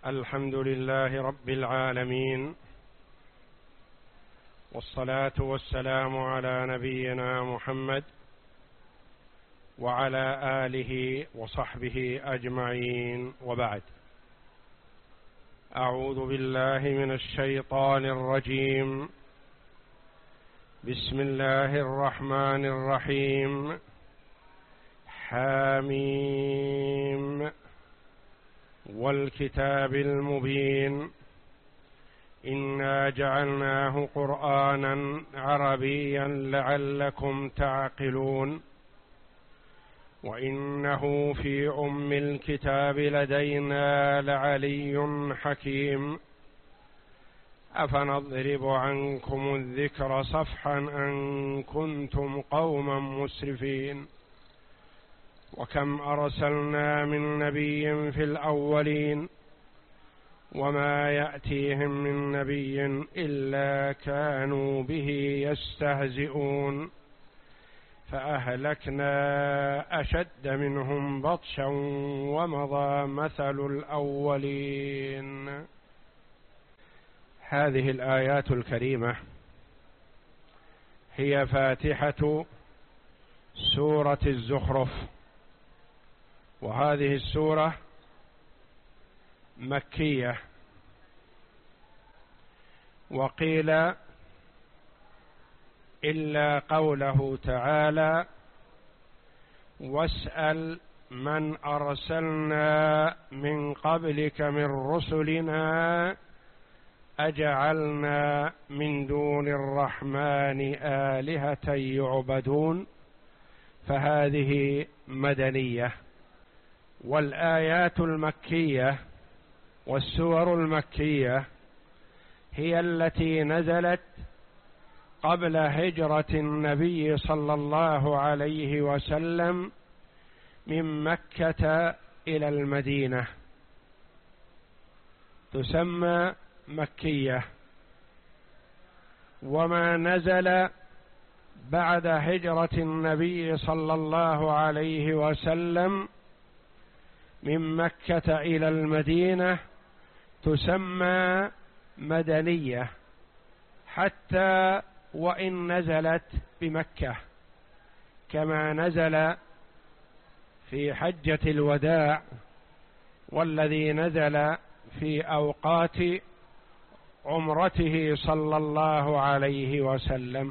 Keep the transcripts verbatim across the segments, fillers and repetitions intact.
الحمد لله رب العالمين، والصلاة والسلام على نبينا محمد وعلى آله وصحبه أجمعين، وبعد. أعوذ بالله من الشيطان الرجيم. بسم الله الرحمن الرحيم. حاميم والكتاب المبين، إنا جعلناه قرآنا عربيا لعلكم تعقلون، وإنه في أم الكتاب لدينا لعلي حكيم. أفنضرب عنكم الذكر صفحا أن كنتم قوما مسرفين، وكم أرسلنا من نبي في الأولين وما يأتيهم من نبي إلا كانوا به يستهزئون، فأهلكنا أشد منهم بطشا ومضى مثل الأولين. هذه الآيات الكريمة هي فاتحة سورة الزخرف، وهذه السورة مكية، وقيل إلا قوله تعالى: واسأل من أرسلنا من قبلك من رسلنا أجعلنا من دون الرحمن آلهة يعبدون، فهذه مدنية. والآيات المكية والسور المكية هي التي نزلت قبل هجرة النبي صلى الله عليه وسلم من مكة إلى المدينة، تسمى مكية. وما نزل بعد هجرة النبي صلى الله عليه وسلم من مكة إلى المدينة تسمى مدنية، حتى وإن نزلت بمكة، كما نزل في حجة الوداع، والذي نزل في أوقات عمرته صلى الله عليه وسلم،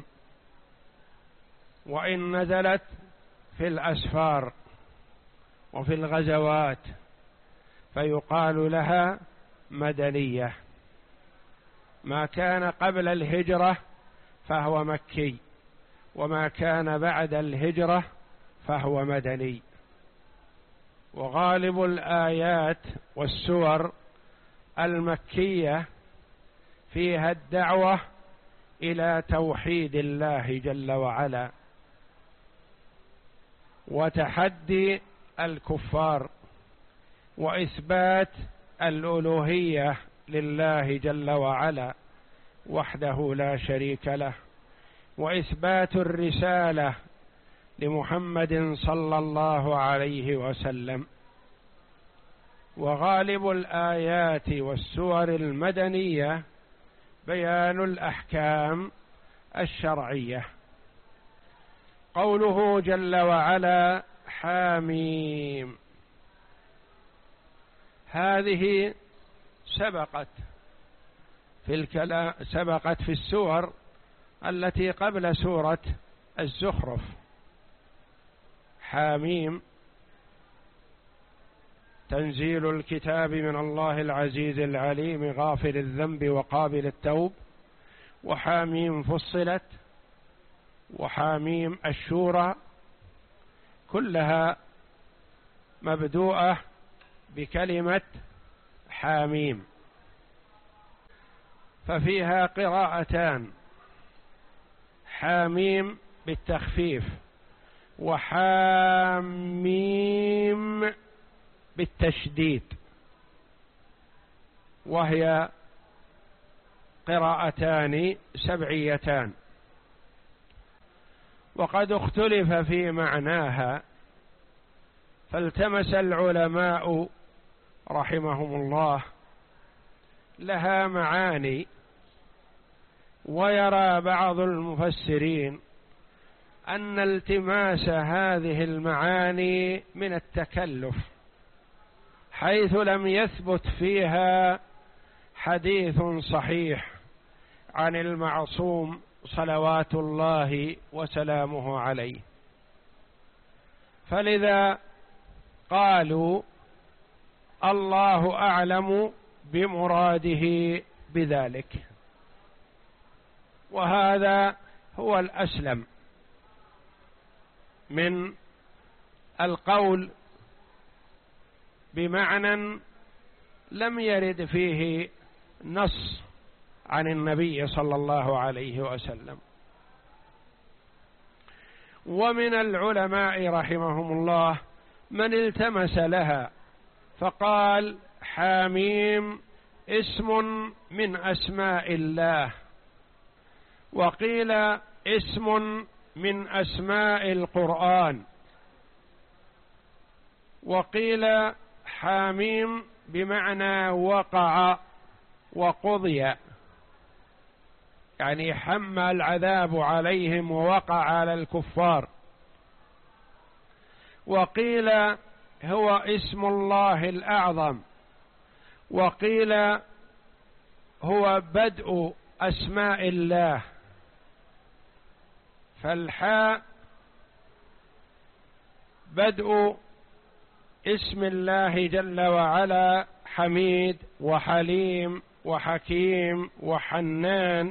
وإن نزلت في الأسفار وفي الغزوات فيقال لها مدنية. ما كان قبل الهجرة فهو مكي، وما كان بعد الهجرة فهو مدني. وغالب الآيات والسور المكية فيها الدعوة إلى توحيد الله جل وعلا، وتحدي الكفار، وإثبات الألوهية لله جل وعلا وحده لا شريك له، وإثبات الرسالة لمحمد صلى الله عليه وسلم. وغالب الآيات والسور المدنية بيان الأحكام الشرعية. قوله جل وعلا: حاميم، هذه سبقت في الكلام سبقت في السور التي قبل سورة الزخرف. حاميم تنزيل الكتاب من الله العزيز العليم غافر الذنب وقابل التوب، وحاميم فصلت، وحاميم الشورى، كلها مبدوءة بكلمة حاميم. ففيها قراءتان: حاميم بالتخفيف، وحاميم بالتشديد، وهي قراءتان سبعيتان. وقد اختلف في معناها، فالتمس العلماء رحمهم الله لها معاني، ويرى بعض المفسرين أن التماس هذه المعاني من التكلف، حيث لم يثبت فيها حديث صحيح عن المعصوم صلوات الله وسلامه عليه، فلذا قالوا الله أعلم بمراده بذلك، وهذا هو الأسلم من القول بمعنى لم يرد فيه نص عن النبي صلى الله عليه وسلم. ومن العلماء رحمهم الله من التمس لها فقال حاميم اسم من أسماء الله، وقيل اسم من أسماء القرآن، وقيل حاميم بمعنى وقع وقضي، يعني حم العذاب عليهم ووقع على الكفار، وقيل هو اسم الله الأعظم، وقيل هو بدء أسماء الله، فالحاء بدء اسم الله جل وعلا حميد وحليم وحكيم وحنان،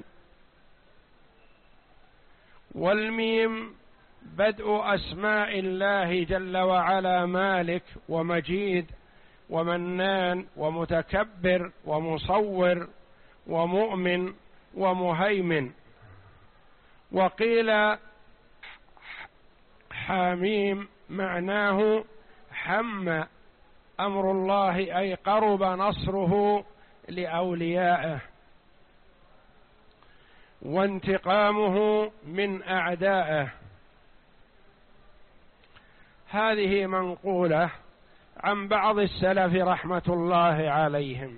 والميم بدء أسماء الله جل وعلا مالك ومجيد ومنان ومتكبر ومصور ومؤمن ومهيمن. وقيل حاميم معناه حم أمر الله، أي قرب نصره لأوليائه وانتقامه من أعدائه. هذه منقولة عن بعض السلف رحمة الله عليهم.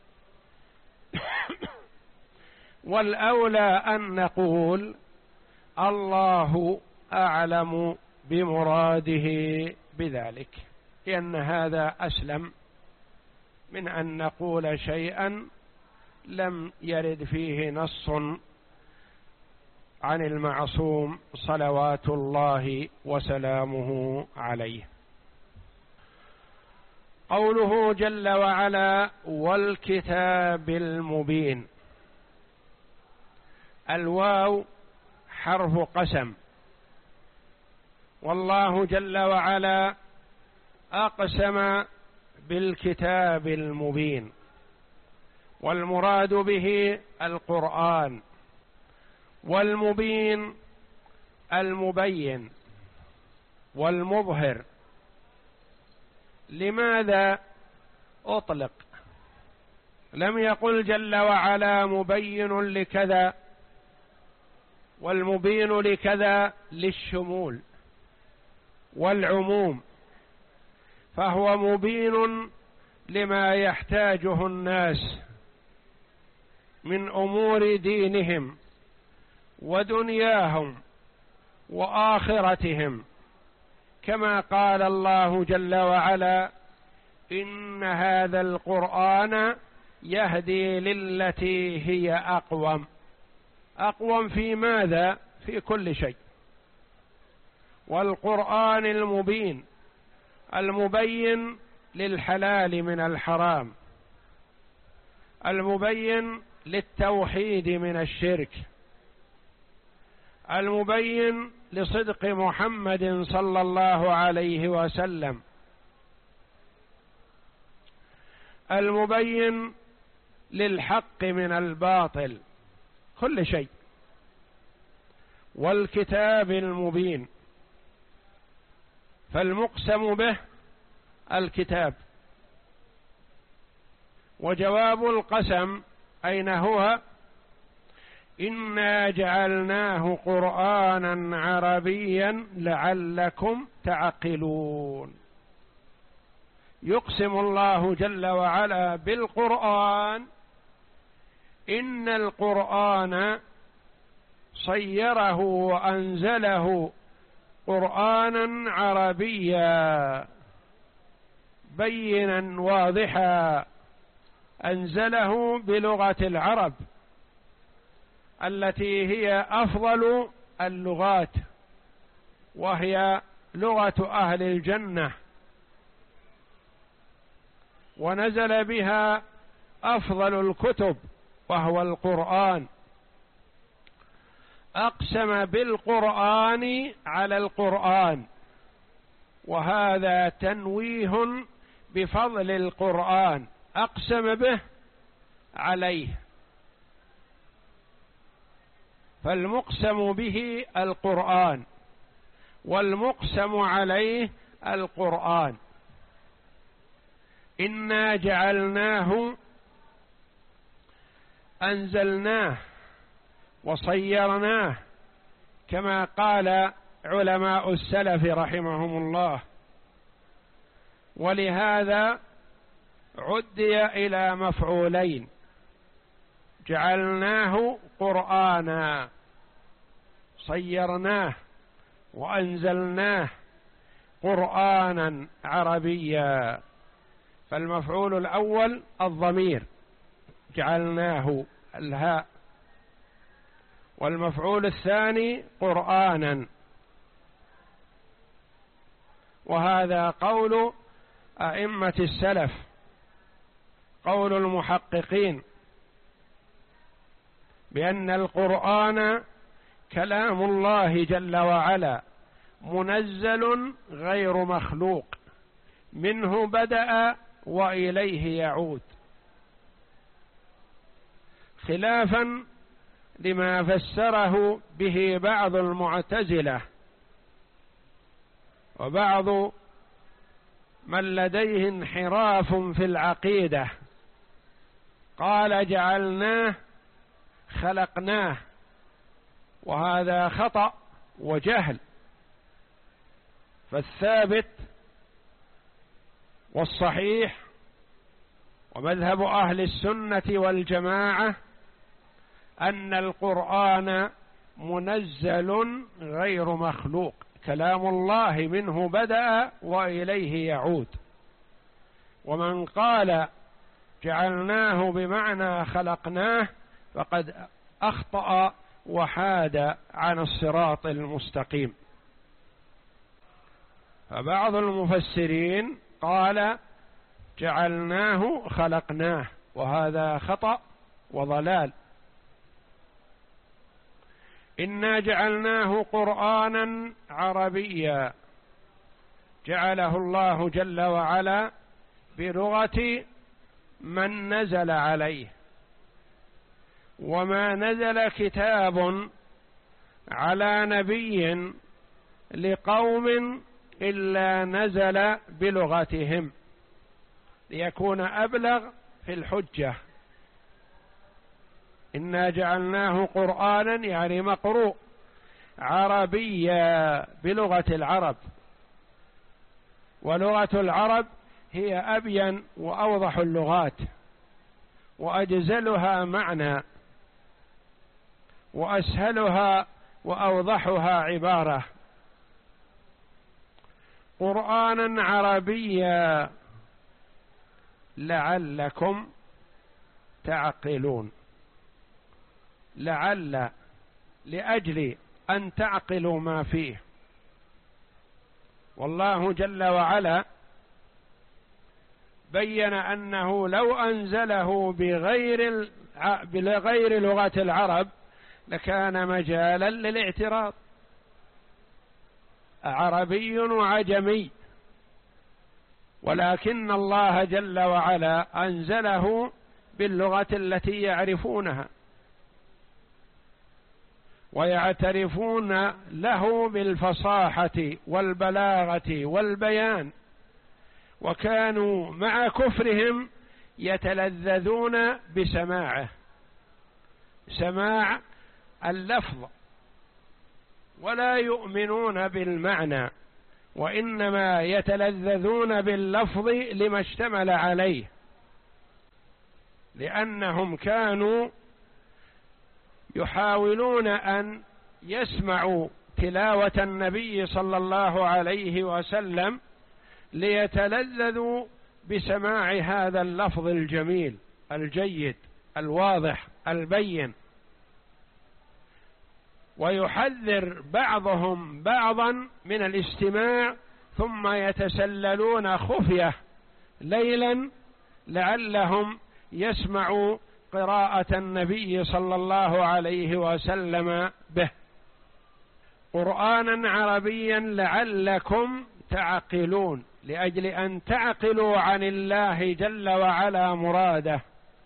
والأولى أن نقول الله أعلم بمراده بذلك، لأن هذا أسلم من أن نقول شيئا لم يرد فيه نص عن المعصوم صلوات الله وسلامه عليه. قوله جل وعلا والكتاب المبين، الواو حرف قسم، والله جل وعلا أقسم بالكتاب المبين، والمراد به القرآن، والمبين المبين والمظهر. لماذا أطلق؟ لم يقل جل وعلا مبين لكذا والمبين لكذا للشمول والعموم، فهو مبين لما يحتاجه الناس من أمور دينهم ودنياهم وآخرتهم، كما قال الله جل وعلا إن هذا القرآن يهدي للتي هي أقوم. أقوم في ماذا؟ في كل شيء. والقرآن المبين المبين للحلال من الحرام، المبين للتوحيد من الشرك، المبين لصدق محمد صلى الله عليه وسلم، المبين للحق من الباطل، كل شيء. والكتاب المبين، فالمقسم به الكتاب. وجواب القسم أين هو؟ إنا جعلناه قرآنا عربيا لعلكم تعقلون. يقسم الله جل وعلا بالقرآن إن القرآن صيره وأنزله قرآنا عربيا بينا واضحا، أنزله بلغة العرب التي هي أفضل اللغات، وهي لغة أهل الجنة، ونزل بها أفضل الكتب وهو القرآن. أقسم بالقرآن على القرآن، وهذا تنويه بفضل القرآن، أقسم به عليه، فالمقسم به القرآن والمقسم عليه القرآن. إنا جعلناه أنزلناه وصيرناه كما قال علماء السلف رحمهم الله، ولهذا عدي إلى مفعولين، جعلناه قرآنا، صيرناه وأنزلناه قرآنا عربيا. فالمفعول الأول الضمير جعلناه الهاء، والمفعول الثاني قرآنا. وهذا قول أئمة السلف، قول المحققين، بأن القرآن كلام الله جل وعلا منزل غير مخلوق، منه بدأ وإليه يعود، خلافا لما فسره به بعض المعتزلة وبعض من لديه انحراف في العقيدة، قال جعلناه خلقناه، وهذا خطأ وجهل. فالثابت والصحيح ومذهب أهل السنة والجماعة أن القرآن منزل غير مخلوق، كلام الله منه بدأ وإليه يعود. ومن قال جعلناه بمعنى خلقناه فقد أخطأ وحاد عن الصراط المستقيم. فبعض المفسرين قال جعلناه خلقناه، وهذا خطأ وضلال. إنا جعلناه قرآنا عربيا، جعله الله جل وعلا بلغة من نزل عليه، وما نزل كتاب على نبي لقوم إلا نزل بلغتهم ليكون أبلغ في الحجة. إنا جعلناه قرآنا يعني مقروء عربيا بلغة العرب، ولغة العرب هي أبين وأوضح اللغات وأجزلها معنى وأسهلها وأوضحها عبارة. قرآنا عربيا لعلكم تعقلون، لعل لأجل أن تعقلوا ما فيه. والله جل وعلا بين أنه لو أنزله بغير بغير لغة العرب لكان مجالا للاعتراض، عربي وعجمي، ولكن الله جل وعلا أنزله باللغة التي يعرفونها ويعترفون له بالفصاحة والبلاغة والبيان، وكانوا مع كفرهم يتلذذون بسماعه، سماع اللفظ، ولا يؤمنون بالمعنى، وإنما يتلذذون باللفظ لما اشتمل عليه، لأنهم كانوا يحاولون أن يسمعوا تلاوة النبي صلى الله عليه وسلم ليتلذذوا بسماع هذا اللفظ الجميل الجيد الواضح البين، ويحذر بعضهم بعضا من الاستماع، ثم يتسللون خفية ليلا لعلهم يسمعوا قراءة النبي صلى الله عليه وسلم به قرآنا عربيا لعلكم تعقلون، لأجل أن تعقلوا عن الله جل وعلا مراده.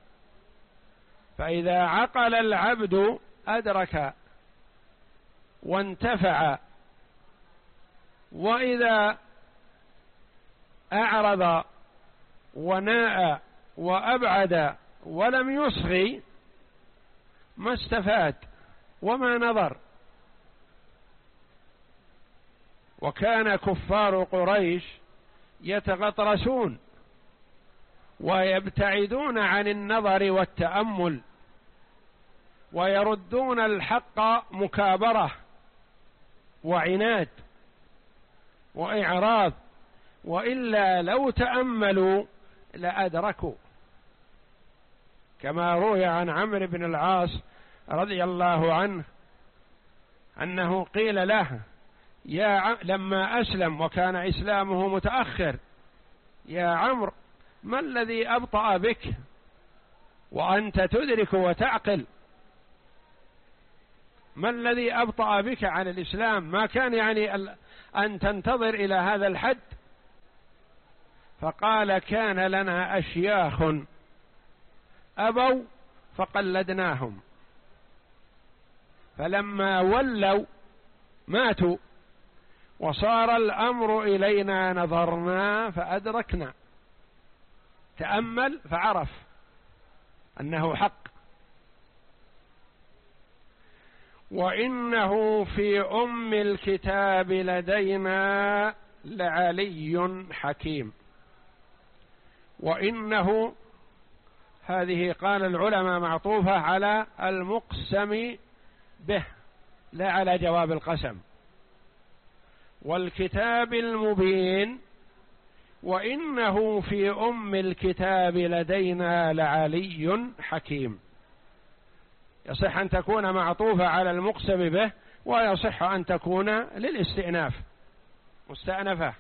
فإذا عقل العبد أدرك وانتفع، وإذا أعرض وناء وأبعد ولم يصغي ما استفاد وما نظر. وكان كفار قريش يتغطرسون ويبتعدون عن النظر والتأمل، ويردون الحق مكابرة وعناد وإعراض، وإلا لو تأملوا لأدركوا، كما روي عن عمرو بن العاص رضي الله عنه أنه قيل له يا عم لما أسلم وكان إسلامه متأخر: يا عمرو ما الذي أبطأ بك وأنت تدرك وتعقل؟ ما الذي أبطأ بك عن الإسلام؟ ما كان يعني أن تنتظر إلى هذا الحد؟ فقال: كان لنا أشياخ أبوا فقلدناهم، فلما ولوا ماتوا، وصار الأمر إلينا نظرنا فأدركنا، تأمل فعرف أنه حق. وإنه في أم الكتاب لدينا لعلي حكيم. وإنه هذه قال العلماء معطوفة على المقسم به لا على جواب القسم. والكتاب المبين وإنه في أم الكتاب لدينا لعلي حكيم، يصح أن تكون معطوفة على المقسم به، ويصح أن تكون للاستئناف مستأنفة.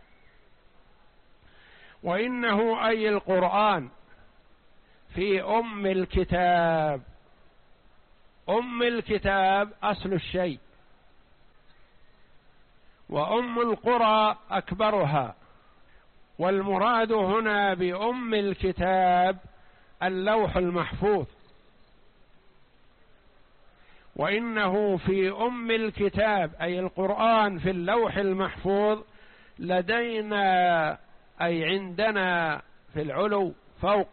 وإنه أي القرآن في أم الكتاب. أم الكتاب أصل الشيء، وأم القرى أكبرها، والمراد هنا بأم الكتاب اللوح المحفوظ. وإنه في أم الكتاب أي القرآن في اللوح المحفوظ لدينا أي عندنا في العلو فوق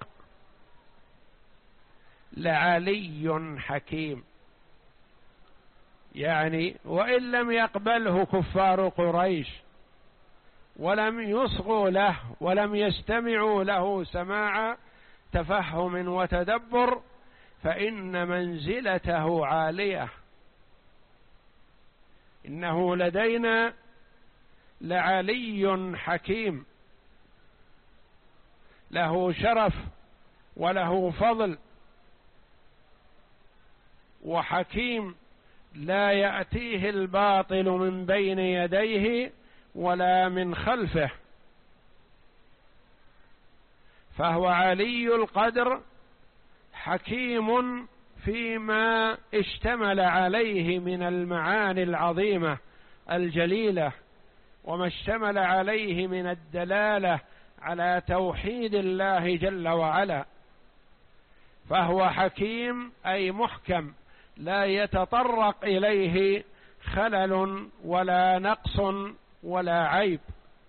لعلي حكيم، يعني وإن لم يقبله كفار قريش ولم يصغوا له ولم يستمعوا له سماع تفهم وتدبر، فإن منزلته عالية. إنه لدينا لعلي حكيم، له شرف وله فضل، وحكيم لا يأتيه الباطل من بين يديه ولا من خلفه، فهو علي القدر حكيم فيما اشتمل عليه من المعاني العظيمة الجليلة، وما اشتمل عليه من الدلالة على توحيد الله جل وعلا. فهو حكيم أي محكم لا يتطرق إليه خلل ولا نقص ولا عيب،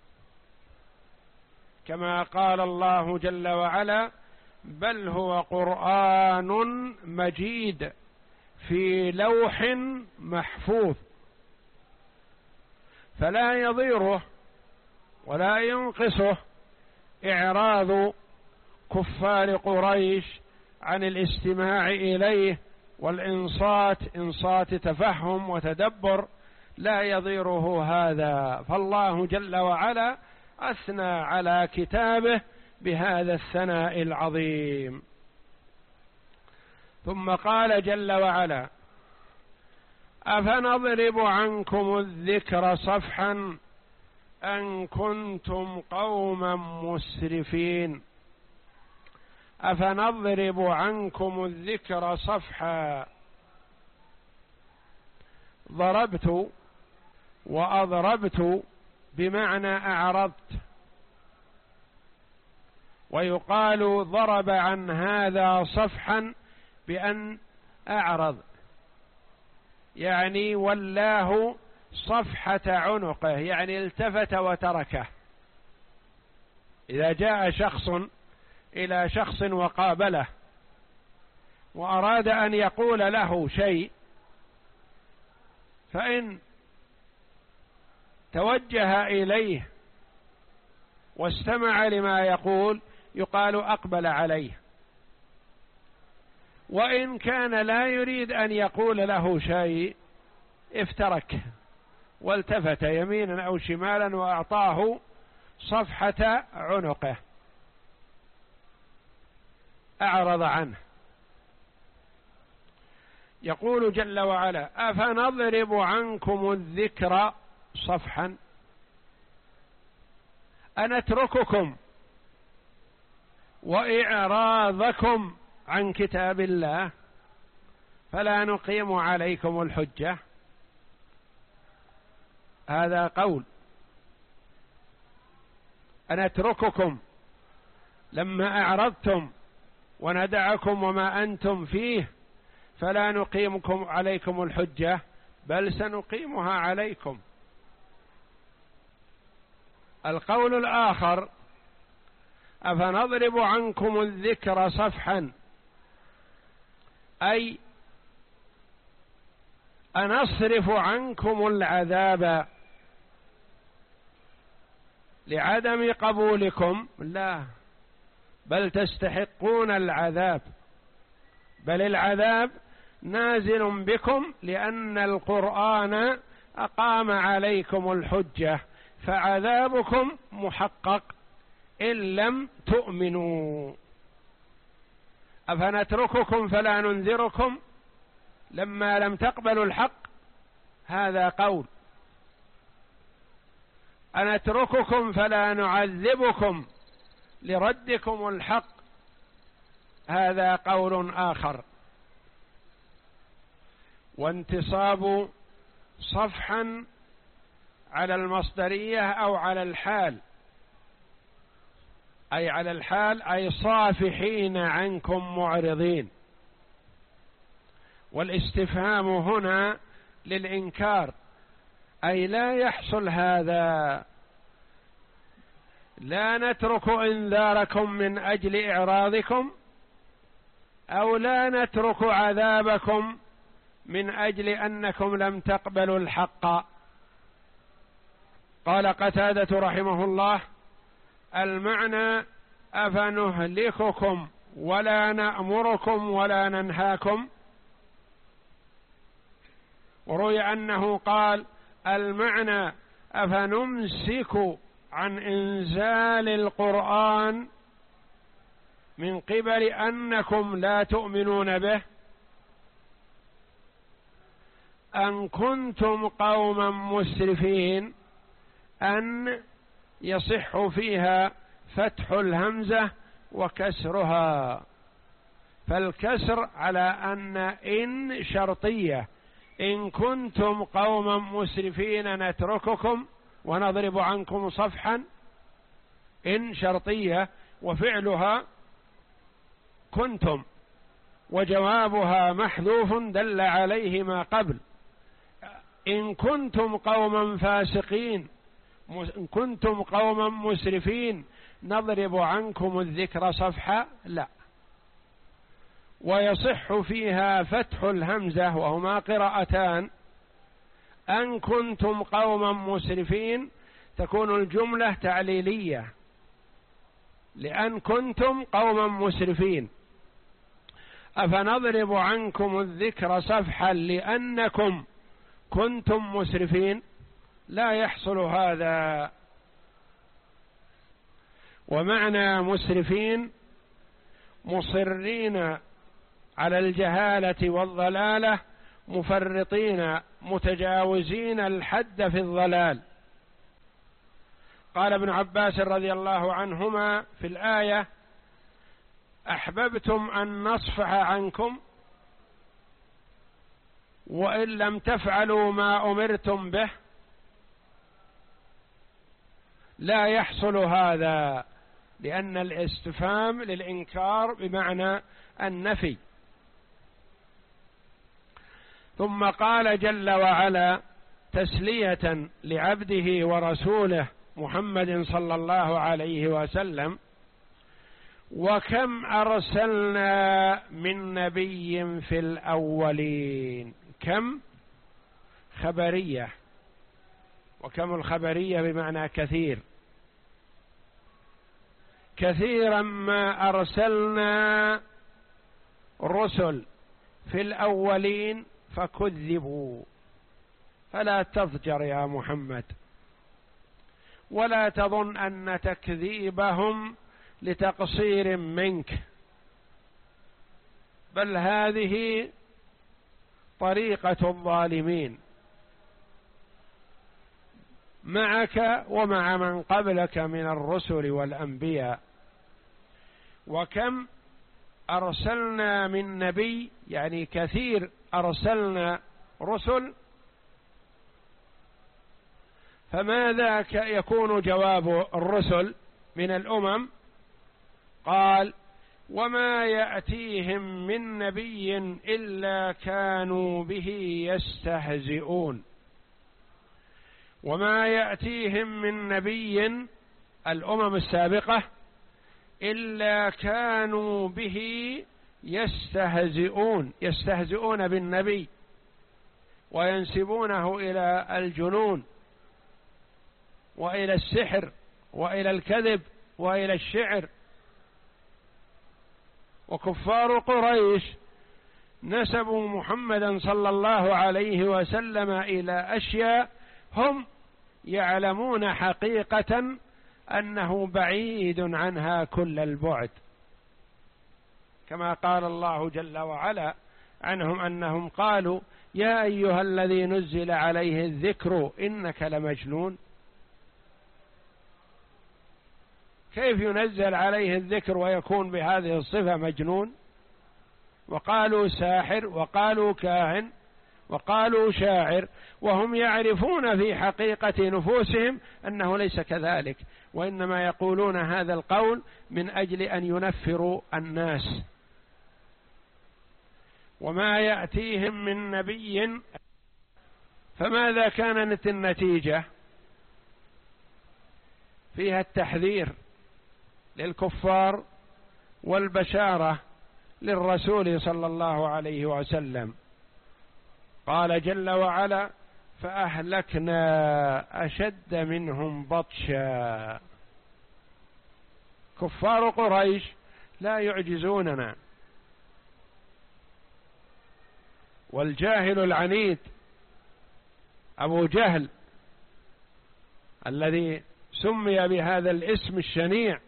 كما قال الله جل وعلا: بل هو قرآن مجيد في لوح محفوظ. فلا يضيره ولا ينقصه إعراض كفار قريش عن الاستماع إليه والإنصات إنصات تفهم وتدبر لا يضيره هذا. فالله جل وعلا أثنى على كتابه بهذا الثناء العظيم. ثم قال جل وعلا: أفنضرب عنكم الذكر صفحا أن كنتم قوما مسرفين. أفنضرب عنكم الذكر صفحا، ضربت وأضربت بمعنى أعرضت، ويقال ضرب عن هذا صفحا بأن أعرض، يعني ولاه صفحة عنقه، يعني التفت وتركه. إذا جاء شخص إلى شخص وقابله وأراد أن يقول له شيء، فإن توجه إليه واستمع لما يقول يقال أقبل عليه، وإن كان لا يريد أن يقول له شيء افترك والتفت يمينا أو شمالا وأعطاه صفحة عنقه، أعرض عنه. يقول جل وعلا: أفنضرب عنكم الذكر صفحا، أنترككم وإعراضكم عن كتاب الله فلا نقيم عليكم الحجة. هذا قول. أنترككم لما أعرضتم وندعكم وما أنتم فيه فلا نقيمكم عليكم الحجة، بل سنقيمها عليكم. القول الآخر: أفنضرب عنكم الذكر صفحا، أي أنصرف عنكم العذاب لعدم قبولكم؟ لا، بل تستحقون العذاب، بل العذاب نازل بكم لأن القرآن أقام عليكم الحجة، فعذابكم محقق إن لم تؤمنوا. أفنترككم فلا ننذركم لما لم تقبلوا الحق؟ هذا قول. أنترككم فلا نعذبكم لردكم الحق؟ هذا قول آخر. وانتصاب صفحا على المصدرية أو على الحال، أي على الحال أي صافحين عنكم معرضين، والاستفهام هنا للإنكار، أي لا يحصل هذا، لا نترك إنذاركم من أجل إعراضكم، أو لا نترك عذابكم من أجل أنكم لم تقبلوا الحق. قال قتادة رحمه الله: المعنى أفنهلككم ولا نأمركم ولا ننهاكم. وروي أنه قال: المعنى أفنمسك عن إنزال القرآن من قبل أنكم لا تؤمنون به، أن كنتم قوما مسرفين، أن يصح فيها فتح الهمزة وكسرها، فالكسر على أن إن شرطية، إن كنتم قوما مسرفين نترككم ونضرب عنكم صفحا، إن شرطية وفعلها كنتم، وجوابها محذوف دل عليه ما قبل. إن كنتم قوما فاسقين، إن كنتم قوما مسرفين نضرب عنكم الذكر صفحا، لا. ويصح فيها فتح الهمزة، وهما قراءتان. أن كنتم قوما مسرفين تكون الجملة تعليلية، لأن كنتم قوما مسرفين. أفنضرب عنكم الذكر صفحا لأنكم كنتم مسرفين؟ لا يحصل هذا. ومعنى مسرفين مصرين على الجهالة والضلالة، مفرطين متجاوزين الحد في الضلال. قال ابن عباس رضي الله عنهما في الآية: أحببتم أن نصفح عنكم وإن لم تفعلوا ما أمرتم به؟ لا يحصل هذا، لأن الاستفهام للإنكار بمعنى النفي. ثم قال جل وعلا تسلية لعبده ورسوله محمد صلى الله عليه وسلم: وكم أرسلنا من نبي في الأولين. كم خبرية، وكم الخبرية بمعنى كثير. كثيرا ما أرسلنا رسل في الأولين فكذبوا. فلا تضجر يا محمد، ولا تظن أن تكذيبهم لتقصير منك، بل هذه طريقة الظالمين معك ومع من قبلك من الرسل والأنبياء. وكم أرسلنا من نبي، يعني كثير أرسلنا رسل. فماذا يكون جواب الرسل من الأمم؟ قال: وما يأتيهم من نبي إلا كانوا به يستهزئون. وما يأتيهم من نبي، الأمم السابقة، إلا كانوا به يستهزئون، يستهزئون بالنبي وينسبونه إلى الجنون وإلى السحر وإلى الكذب وإلى الشعر. وكفار قريش نسبوا محمدا صلى الله عليه وسلم إلى أشياء هم يعلمون حقيقة أنه بعيد عنها كل البعد، كما قال الله جل وعلا عنهم أنهم قالوا: يا أيها الذي نزل عليه الذكر إنك لمجنون. كيف ينزل عليه الذكر ويكون بهذه الصفة مجنون؟ وقالوا ساحر، وقالوا كاهن، وقالوا شاعر، وهم يعرفون في حقيقة نفوسهم أنه ليس كذلك، وإنما يقولون هذا القول من أجل أن ينفروا الناس. وما يأتيهم من نبي. فماذا كانت النتيجة؟ فيها التحذير للكفار والبشارة للرسول صلى الله عليه وسلم. قال جل وعلا: فأهلكنا أشد منهم بطشا. كفار قريش لا يعجزوننا. والجاهل العنيد أبو جهل الذي سمي بهذا الاسم الشنيع،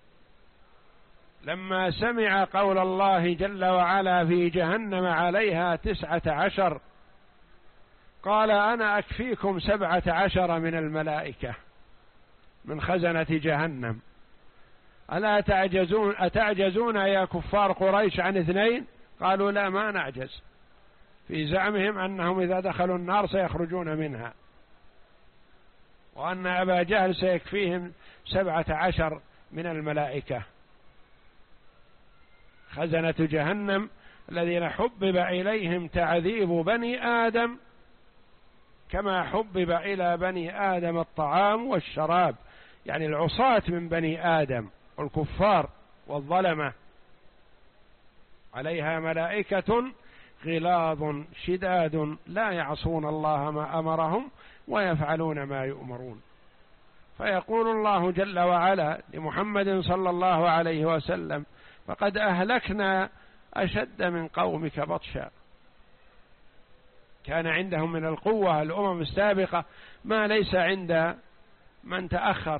لما سمع قول الله جل وعلا: في جهنم عليها تسعة عشر، قال: أنا أكفيكم سبعة عشر من الملائكة من خزنة جهنم، ألا تعجزون أتعجزون يا كفار قريش عن اثنين؟ قالوا: لا، ما نعجز، في زعمهم أنهم إذا دخلوا النار سيخرجون منها، وأن أبا جهل سيكفيهم سبعة عشر من الملائكة. خزنة جهنم الذين حبب إليهم تعذيب بني آدم كما حبب إلى بني آدم الطعام والشراب، يعني العصاة من بني آدم والكفار والظلمة. عليها ملائكة غلاظ شداد لا يعصون الله ما أمرهم ويفعلون ما يؤمرون. فيقول الله جل وعلا لمحمد صلى الله عليه وسلم: فقد أهلكنا أشد من قومك بطشا. كان عندهم من القوة الأمم السابقة ما ليس عند من تأخر،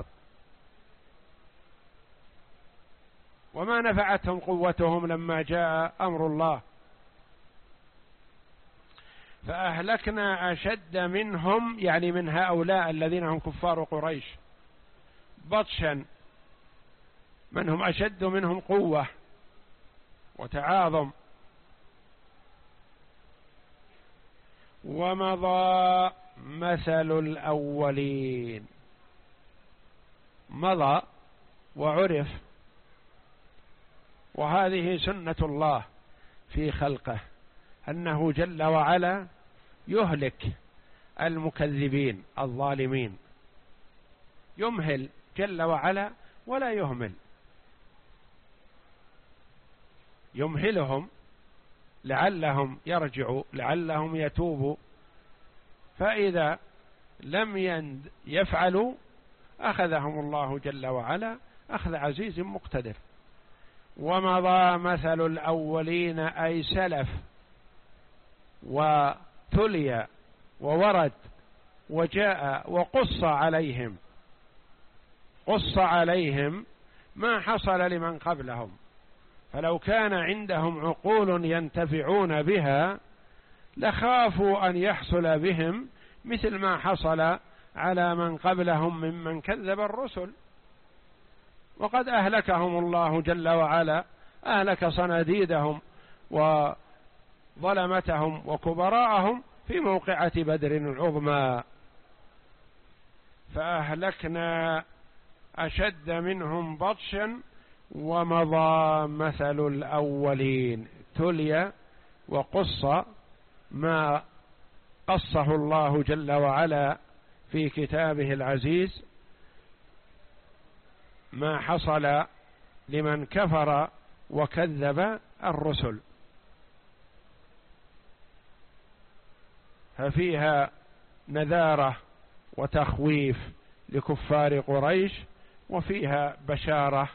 وما نفعتهم قوتهم لما جاء أمر الله. فأهلكنا أشد منهم، يعني من هؤلاء الذين هم كفار قريش، بطشا، من هم أشد منهم قوة وتعاظم. ومضى مثل الأولين، مضى وعرف، وهذه سنة الله في خلقه، أنه جل وعلا يهلك المكذبين الظالمين، يمهل جل وعلا ولا يهمل، يمهلهم لعلهم يرجعوا، لعلهم يتوبوا، فإذا لم يفعلوا أخذهم الله جل وعلا أخذ عزيز مقتدر. ومضى مثل الأولين أي سلف وتلي وورد وجاء وقص عليهم، قص عليهم ما حصل لمن قبلهم، فلو كان عندهم عقول ينتفعون بها لخافوا أن يحصل بهم مثل ما حصل على من قبلهم ممن كذب الرسل، وقد أهلكهم الله جل وعلا، أهلك صناديدهم وظلمتهم وكبراءهم في موقعة بدر العظمى. فأهلكنا أشد منهم بطشا ومضى مثل الأولين، تلي وقص ما قصه الله جل وعلا في كتابه العزيز، ما حصل لمن كفر وكذب الرسل، ففيها نذارة وتخويف لكفار قريش، وفيها بشارة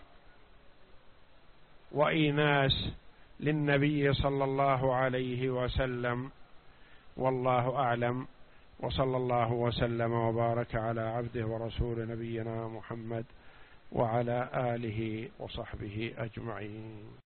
وإيناس للنبي صلى الله عليه وسلم. والله أعلم، وصلى الله وسلم وبارك على عبده ورسول نبينا محمد وعلى آله وصحبه أجمعين.